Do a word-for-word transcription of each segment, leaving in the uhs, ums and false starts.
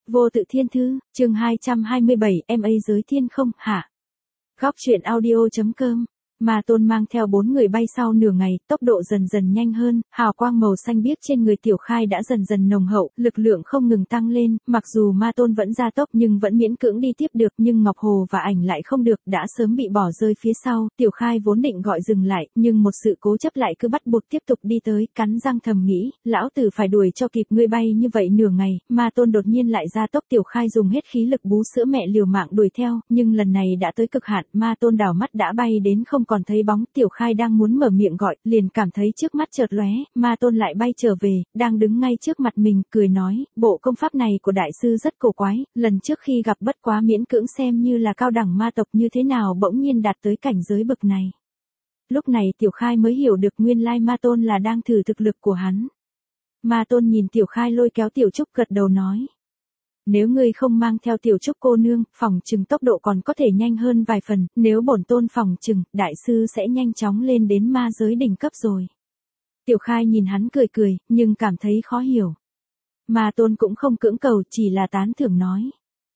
Vô tự thiên thư, chương hai trăm hai mươi bảy, em ấy giới thiên không, hả? Góc truyện audio.com. Ma Tôn mang theo bốn người bay sau nửa ngày, tốc độ dần dần nhanh hơn, hào quang màu xanh biếc trên người Tiểu Khai đã dần dần nồng hậu, lực lượng không ngừng tăng lên, mặc dù Ma Tôn vẫn gia tốc nhưng vẫn miễn cưỡng đi tiếp được, nhưng Ngọc Hồ và Ảnh lại không được, đã sớm bị bỏ rơi phía sau. Tiểu Khai vốn định gọi dừng lại, nhưng một sự cố chấp lại cứ bắt buộc tiếp tục đi tới, cắn răng thầm nghĩ, lão tử phải đuổi cho kịp ngươi bay như vậy nửa ngày. Ma Tôn đột nhiên lại gia tốc, Tiểu Khai dùng hết khí lực bú sữa mẹ liều mạng đuổi theo, nhưng lần này đã tới cực hạn, Ma Tôn đảo mắt đã bay đến không còn thấy bóng. Tiểu Khai đang muốn mở miệng gọi, liền cảm thấy trước mắt chợt lóe, Ma Tôn lại bay trở về, đang đứng ngay trước mặt mình, cười nói, bộ công pháp này của đại sư rất cổ quái, lần trước khi gặp bất quá miễn cưỡng xem như là cao đẳng ma tộc, như thế nào bỗng nhiên đạt tới cảnh giới bậc này. Lúc này Tiểu Khai mới hiểu được nguyên lai Ma Tôn là đang thử thực lực của hắn. Ma Tôn nhìn Tiểu Khai lôi kéo Tiểu Trúc gật đầu nói. Nếu ngươi không mang theo Tiểu Trúc cô nương, phòng chừng tốc độ còn có thể nhanh hơn vài phần, nếu bổn tôn phòng chừng, đại sư sẽ nhanh chóng lên đến ma giới đỉnh cấp rồi. Tiểu Khai nhìn hắn cười cười, nhưng cảm thấy khó hiểu. Ma Tôn cũng không cưỡng cầu, chỉ là tán thưởng nói.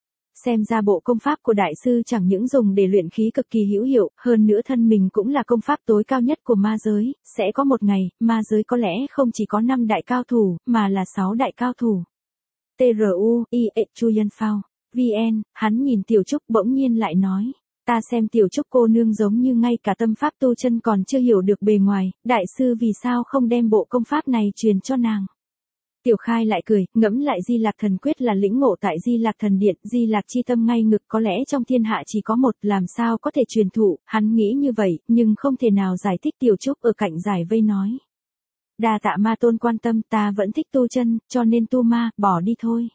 Xem ra bộ công pháp của đại sư chẳng những dùng để luyện khí cực kỳ hữu hiệu, hơn nữa thân mình cũng là công pháp tối cao nhất của ma giới, sẽ có một ngày, ma giới có lẽ không chỉ có năm đại cao thủ, mà là sáu đại cao thủ. tê rờ u, i e Chuyen Phao, vê en, hắn nhìn Tiểu Trúc bỗng nhiên lại nói, ta xem Tiểu Trúc cô nương giống như ngay cả tâm pháp tu chân còn chưa hiểu được bề ngoài, đại sư vì sao không đem bộ công pháp này truyền cho nàng. Tiểu Khai lại cười, ngẫm lại Di Lạc Thần Quyết là lĩnh ngộ tại Di Lạc Thần Điện, Di Lạc chi tâm ngay ngực có lẽ trong thiên hạ chỉ có một, làm sao có thể truyền thụ, hắn nghĩ như vậy, nhưng không thể nào giải thích. Tiểu Trúc ở cạnh giải vây nói. Đa tạ Ma Tôn quan tâm, ta vẫn thích tu chân, cho nên tu ma, bỏ đi thôi.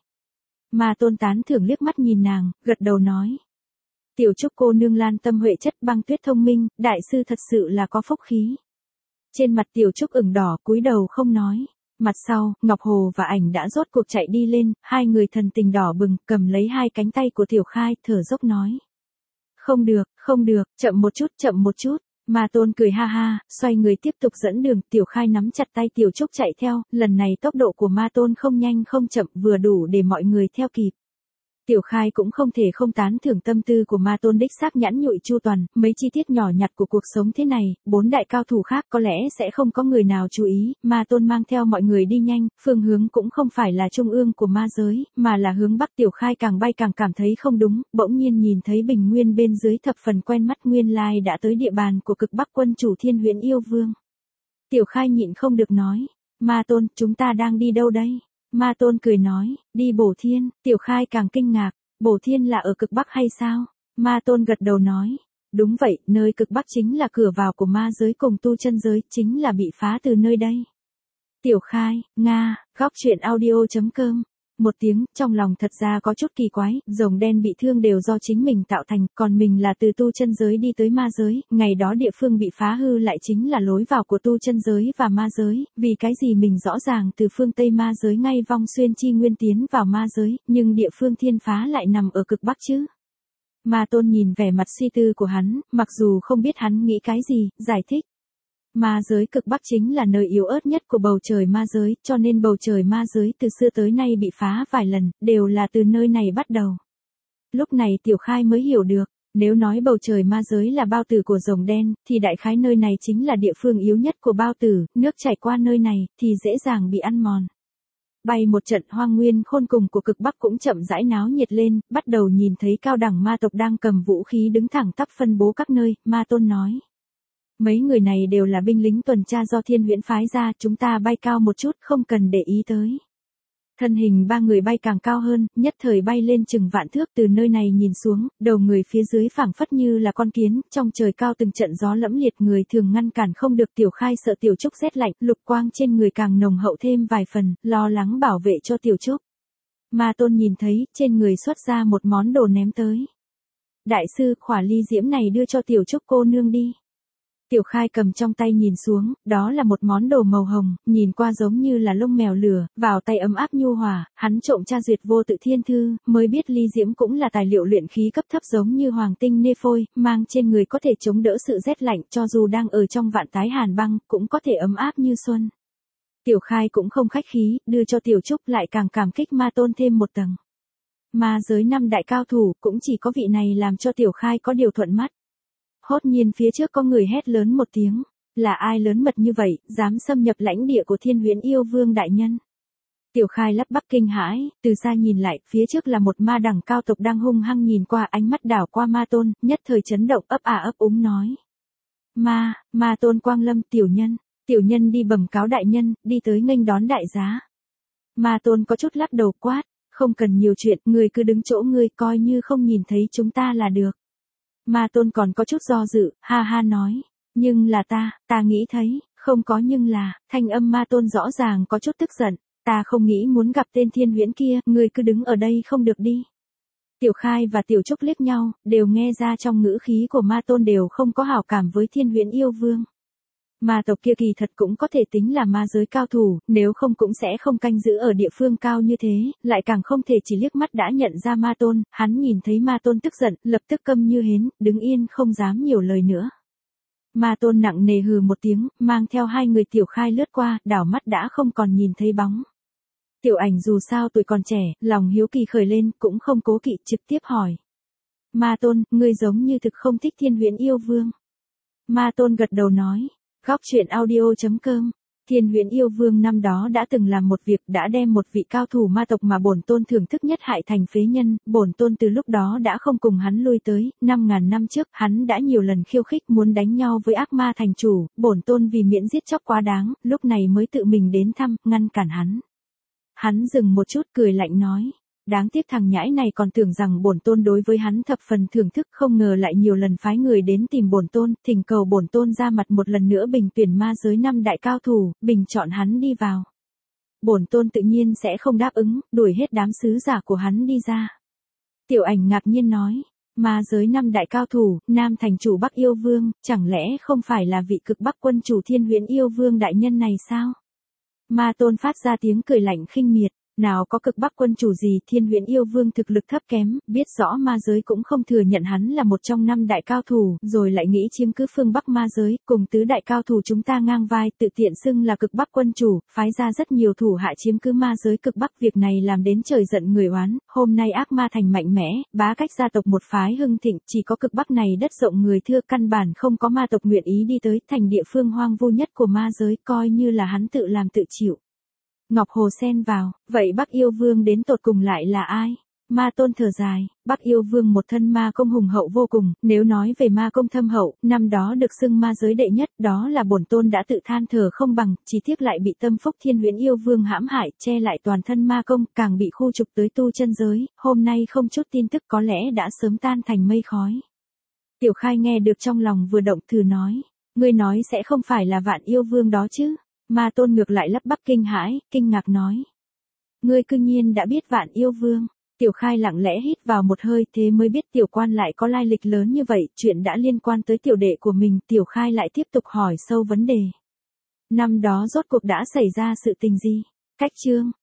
Ma Tôn tán thưởng liếc mắt nhìn nàng, gật đầu nói. Tiểu Trúc cô nương lan tâm huệ chất, băng tuyết thông minh, đại sư thật sự là có phúc khí. Trên mặt Tiểu Trúc ửng đỏ, cúi đầu không nói. Mặt sau, Ngọc Hồ và Ảnh đã rốt cuộc chạy đi lên, hai người thần tình đỏ bừng, cầm lấy hai cánh tay của Tiểu Khai, thở dốc nói. Không được, không được, chậm một chút, chậm một chút. Ma Tôn cười ha ha, xoay người tiếp tục dẫn đường, Tiểu Khai nắm chặt tay Tiểu Trúc chạy theo, lần này tốc độ của Ma Tôn không nhanh không chậm, vừa đủ để mọi người theo kịp. Tiểu Khai cũng không thể không tán thưởng tâm tư của Ma Tôn đích xác nhẵn nhụi chu toàn, mấy chi tiết nhỏ nhặt của cuộc sống thế này, bốn đại cao thủ khác có lẽ sẽ không có người nào chú ý. Ma Tôn mang theo mọi người đi nhanh, phương hướng cũng không phải là trung ương của ma giới, mà là hướng bắc. Tiểu Khai càng bay càng cảm thấy không đúng, bỗng nhiên nhìn thấy bình nguyên bên dưới thập phần quen mắt, nguyên lai đã tới địa bàn của Cực Bắc quân chủ Thiên Huyễn Yêu Vương. Tiểu Khai nhịn không được nói, Ma Tôn, chúng ta đang đi đâu đây? Ma Tôn cười nói, đi Bổ Thiên. Tiểu Khai càng kinh ngạc, Bổ Thiên là ở Cực Bắc hay sao? Ma Tôn gật đầu nói, đúng vậy, nơi Cực Bắc chính là cửa vào của ma giới cùng tu chân giới, chính là bị phá từ nơi đây. Tiểu Khai, Nga, góc truyện audio.com. Một tiếng, trong lòng thật ra có chút kỳ quái, rồng đen bị thương đều do chính mình tạo thành, còn mình là từ tu chân giới đi tới ma giới, ngày đó địa phương bị phá hư lại chính là lối vào của tu chân giới và ma giới, vì cái gì mình rõ ràng từ phương Tây ma giới ngay vong xuyên chi nguyên tiến vào ma giới, nhưng địa phương thiên phá lại nằm ở Cực Bắc chứ. Ma Tôn nhìn vẻ mặt suy tư của hắn, mặc dù không biết hắn nghĩ cái gì, giải thích. Ma giới Cực Bắc chính là nơi yếu ớt nhất của bầu trời ma giới, cho nên bầu trời ma giới từ xưa tới nay bị phá vài lần, đều là từ nơi này bắt đầu. Lúc này Tiểu Khai mới hiểu được, nếu nói bầu trời ma giới là bao tử của rồng đen, thì đại khái nơi này chính là địa phương yếu nhất của bao tử, nước chảy qua nơi này, thì dễ dàng bị ăn mòn. Bay một trận hoang nguyên khôn cùng của Cực Bắc cũng chậm rãi náo nhiệt lên, bắt đầu nhìn thấy cao đẳng ma tộc đang cầm vũ khí đứng thẳng tắp phân bố các nơi. Ma Tôn nói. Mấy người này đều là binh lính tuần tra do Thiên Huyễn phái ra, chúng ta bay cao một chút, không cần để ý tới. Thân hình ba người bay càng cao hơn, nhất thời bay lên chừng vạn thước, từ nơi này nhìn xuống, đầu người phía dưới phảng phất như là con kiến, trong trời cao từng trận gió lẫm liệt, người thường ngăn cản không được. Tiểu Khai sợ Tiểu Trúc rét lạnh, lục quang trên người càng nồng hậu thêm vài phần, lo lắng bảo vệ cho Tiểu Trúc. Ma Tôn nhìn thấy, trên người xuất ra một món đồ ném tới. Đại sư, khỏa ly diễm này đưa cho Tiểu Trúc cô nương đi. Tiểu Khai cầm trong tay nhìn xuống, đó là một món đồ màu hồng, nhìn qua giống như là lông mèo lửa, vào tay ấm áp nhu hòa. Hắn trộm tra duyệt vô tự thiên thư, mới biết ly diễm cũng là tài liệu luyện khí cấp thấp giống như hoàng tinh nê phôi, mang trên người có thể chống đỡ sự rét lạnh, cho dù đang ở trong vạn tái hàn băng, cũng có thể ấm áp như xuân. Tiểu Khai cũng không khách khí, đưa cho Tiểu Trúc, lại càng cảm kích Ma Tôn thêm một tầng. Ma giới năm đại cao thủ, cũng chỉ có vị này làm cho Tiểu Khai có điều thuận mắt. Hốt nhiên phía trước có người hét lớn một tiếng, là ai lớn mật như vậy, dám xâm nhập lãnh địa của Thiên Huyễn Yêu Vương đại nhân. Tiểu Khai lắp bắp kinh hãi, từ xa nhìn lại, phía trước là một ma đẳng cao tộc đang hung hăng nhìn qua, ánh mắt đảo qua Ma Tôn, nhất thời chấn động, ấp à ấp úng nói. Ma, Ma Tôn Quang Lâm, tiểu nhân, tiểu nhân đi bẩm cáo đại nhân, đi tới nghênh đón đại giá. Ma Tôn có chút lắc đầu quát, không cần nhiều chuyện, người cứ đứng chỗ ngươi, coi như không nhìn thấy chúng ta là được. Ma Tôn còn có chút do dự, ha ha nói, nhưng là ta, ta nghĩ thấy, không có nhưng là, thanh âm Ma Tôn rõ ràng có chút tức giận, ta không nghĩ muốn gặp tên Thiên Huyễn kia, ngươi cứ đứng ở đây không được đi. Tiểu Khai và Tiểu Trúc liếc nhau, đều nghe ra trong ngữ khí của Ma Tôn đều không có hảo cảm với Thiên Huyễn Yêu Vương. Ma tộc kia kỳ thật cũng có thể tính là ma giới cao thủ, nếu không cũng sẽ không canh giữ ở địa phương cao như thế, lại càng không thể chỉ liếc mắt đã nhận ra Ma Tôn, hắn nhìn thấy Ma Tôn tức giận, lập tức câm như hến, đứng yên không dám nhiều lời nữa. Ma Tôn nặng nề hừ một tiếng, mang theo hai người Tiểu Khai lướt qua, đảo mắt đã không còn nhìn thấy bóng. Tiểu Ảnh dù sao tuổi còn trẻ, lòng hiếu kỳ khởi lên, cũng không cố kỵ, trực tiếp hỏi. Ma Tôn, ngươi giống như thực không thích Thiên Huyễn Yêu Vương. Ma Tôn gật đầu nói. Góc truyện audio chấm com. Thiên Huyễn Yêu Vương năm đó đã từng làm một việc, đã đem một vị cao thủ ma tộc mà bổn tôn thưởng thức nhất hại thành phế nhân, bổn tôn từ lúc đó đã không cùng hắn lui tới, năm ngàn năm trước, hắn đã nhiều lần khiêu khích muốn đánh nhau với ác ma thành chủ, bổn tôn vì miễn giết chóc quá đáng, lúc này mới tự mình đến thăm, ngăn cản hắn. Hắn dừng một chút cười lạnh nói. Đáng tiếc thằng nhãi này còn tưởng rằng bổn tôn đối với hắn thập phần thưởng thức, không ngờ lại nhiều lần phái người đến tìm bổn tôn, thỉnh cầu bổn tôn ra mặt một lần nữa bình tuyển ma giới năm đại cao thủ, bình chọn hắn đi vào. Bổn tôn tự nhiên sẽ không đáp ứng, đuổi hết đám sứ giả của hắn đi ra. Tiểu Ảnh ngạc nhiên nói, ma giới năm đại cao thủ, Nam thành chủ Bắc Yêu Vương, chẳng lẽ không phải là vị cực Bắc quân chủ Thiên Huyễn Yêu Vương đại nhân này sao? Ma Tôn phát ra tiếng cười lạnh khinh miệt. Nào có cực Bắc quân chủ gì, Thiên Huyễn Yêu Vương thực lực thấp kém, biết rõ ma giới cũng không thừa nhận hắn là một trong năm đại cao thủ, rồi lại nghĩ chiếm cứ phương Bắc ma giới, cùng tứ đại cao thủ chúng ta ngang vai, tự tiện xưng là cực Bắc quân chủ, phái ra rất nhiều thủ hạ chiếm cứ ma giới cực Bắc, việc này làm đến trời giận người oán, hôm nay ác ma thành mạnh mẽ, bá cách gia tộc một phái hưng thịnh, chỉ có cực Bắc này đất rộng người thưa, căn bản không có ma tộc nguyện ý đi tới, thành địa phương hoang vu nhất của ma giới, coi như là hắn tự làm tự chịu. Ngọc Hồ xen vào, vậy Bắc Yêu Vương đến tột cùng lại là ai? Ma Tôn thở dài, Bắc Yêu Vương một thân ma công hùng hậu vô cùng, nếu nói về ma công thâm hậu, năm đó được xưng ma giới đệ nhất, đó là bổn tôn đã tự than thở không bằng, chỉ tiếc lại bị tâm phúc Thiên Huyễn Yêu Vương hãm hại, che lại toàn thân ma công, càng bị khu trục tới tu chân giới, hôm nay không chút tin tức có lẽ đã sớm tan thành mây khói. Tiểu Khai nghe được trong lòng vừa động thử nói, ngươi nói sẽ không phải là Vạn Yêu Vương đó chứ? Ma Tôn ngược lại lắp bắp kinh hãi, kinh ngạc nói. Ngươi cư nhiên đã biết Vạn Yêu Vương. Tiểu Khai lặng lẽ hít vào một hơi, thế mới biết tiểu quan lại có lai lịch lớn như vậy, chuyện đã liên quan tới tiểu đệ của mình, Tiểu Khai lại tiếp tục hỏi sâu vấn đề. Năm đó rốt cuộc đã xảy ra sự tình gì? Cách chương.